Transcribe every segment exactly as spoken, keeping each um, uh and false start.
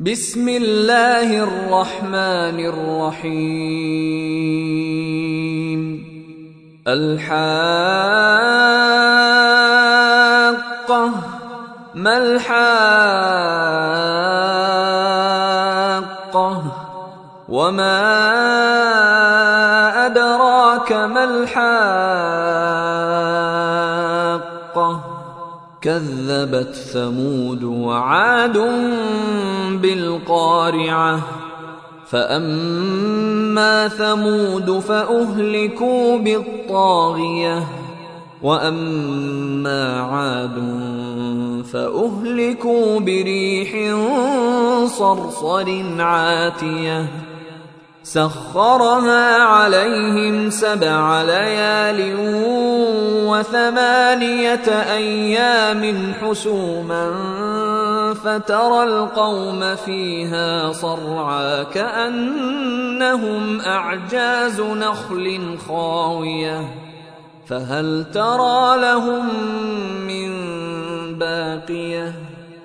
بسم الله الرحمن الرحيم. الحاقة ما الحاقة وما أدراك ما الحاقة كذبت ثمود وعاد بالقارعة فأما ثمود فأهلكوا بالطاغية وأما عاد فأهلكوا بريح صرصر عاتية سخرها عليهم سبع ليال وثمانية أيام حسوما فترى القوم فيها صرعى كأنهم أعجاز نخل خاوية فهل ترى لهم من باقية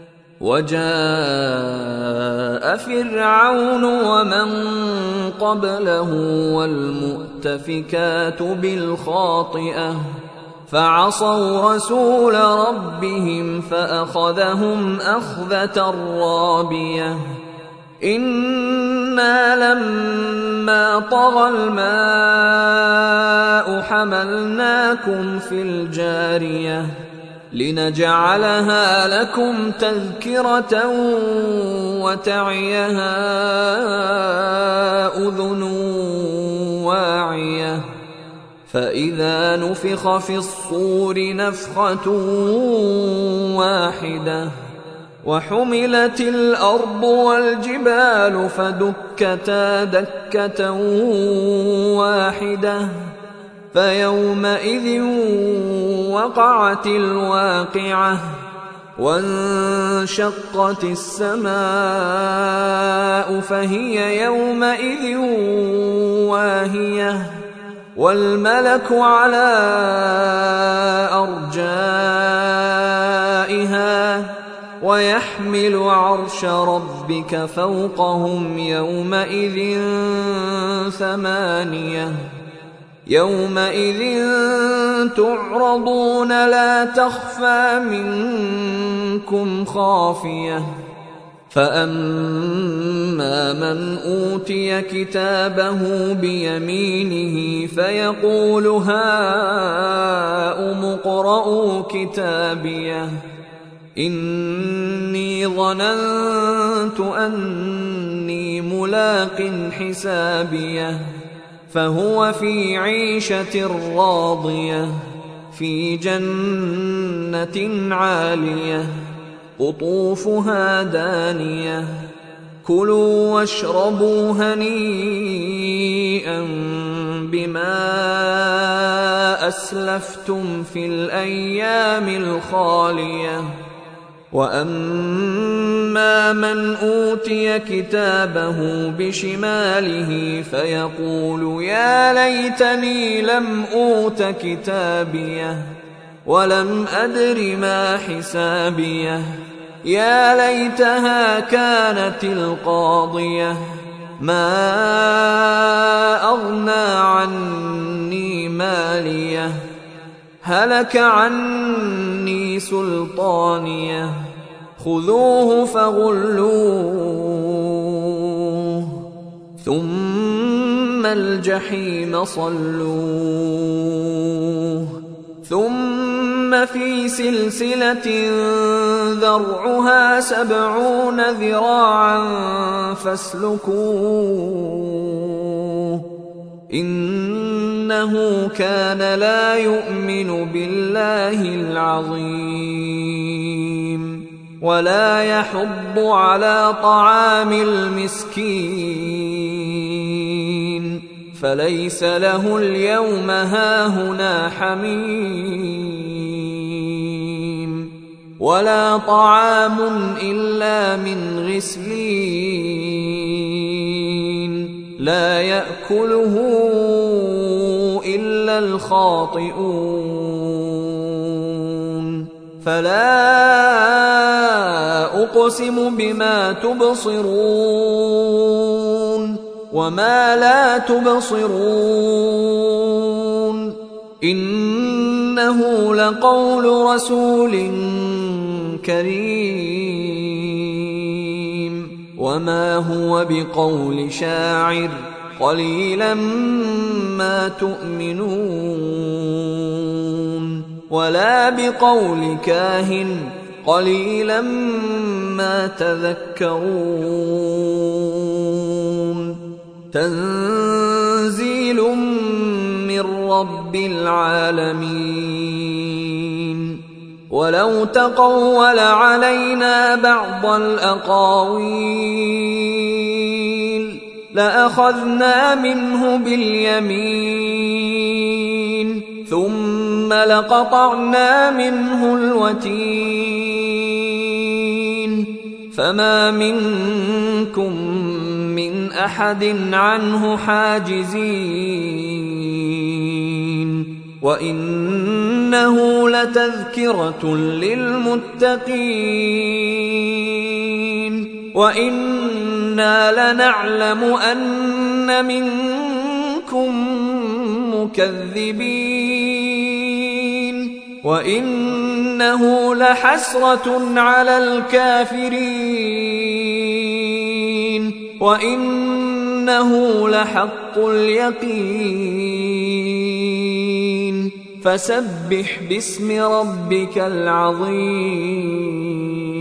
وجاء فرعون ومن قبله والمؤتفكات بالخاطئة فعصوا رسول ربهم فأخذهم أخذة رابية إنا لما طغى الماء حملناكم في الجارية لنجعلها لكم تذكرة وتعيها أذن واعية فإذا نفخ في الصور نفخة واحدة وحملت الأرض والجبال فدكتا دكة واحدة فيومئذ وقعت الواقعة وانشقت السماء فهي يومئذ واهية والملك على أرجائها ويحمل عرش ربك فوقهم يومئذ ثمانية يومئذ تعرضون لا تخفى منكم خافية فأما من أوتي كتابه بيمينه فيقول هاؤم اقرءوا كتابيه إني ظننت أني ملاق حسابيه فهو في عيشة راضية في جنة عالية قطوفها دانية كلوا واشربوا هنيئا بما أسلفتم في الأيام الخالية وأما من أوتي كتابه بشماله فيقول يا ليتني لم أوت كتابيه ولم أدر ما حسابيه يا ليتها كانت القاضية ما أغنى عني ماليه هلك عني سلطانيه خذوه فغلوه ثم الجحيم صلوه ثم في سلسلة ذرعها سبعون ذراعا فاسلكوه إنه كان لا يؤمن بالله العظيم ولا يحض على طعام المسكين فليس له اليوم هاهنا حميم ولا طعام إلا من غسلين لا يأكله إلا الخاطئون فلا أقسم بما تبصرون وما لا تبصرون إنه لقول رسول كريم وما هو بقول شاعر قليلا ما تؤمنون ولا بقول كاهن قليلا ما تذكرون تنزيل من رب العالمين ولو تقول علينا بعض الأقاويل لأخذنا منه باليمين ثم لقطعنا منه الوتين فما منكم من أحد عنه حاجزين وإنه لتذكرة للمتقين وإنا لنعلم أن منكم مكذبين وإنه لحسرة على الكافرين وإنه لحق اليقين فسبح باسم ربك العظيم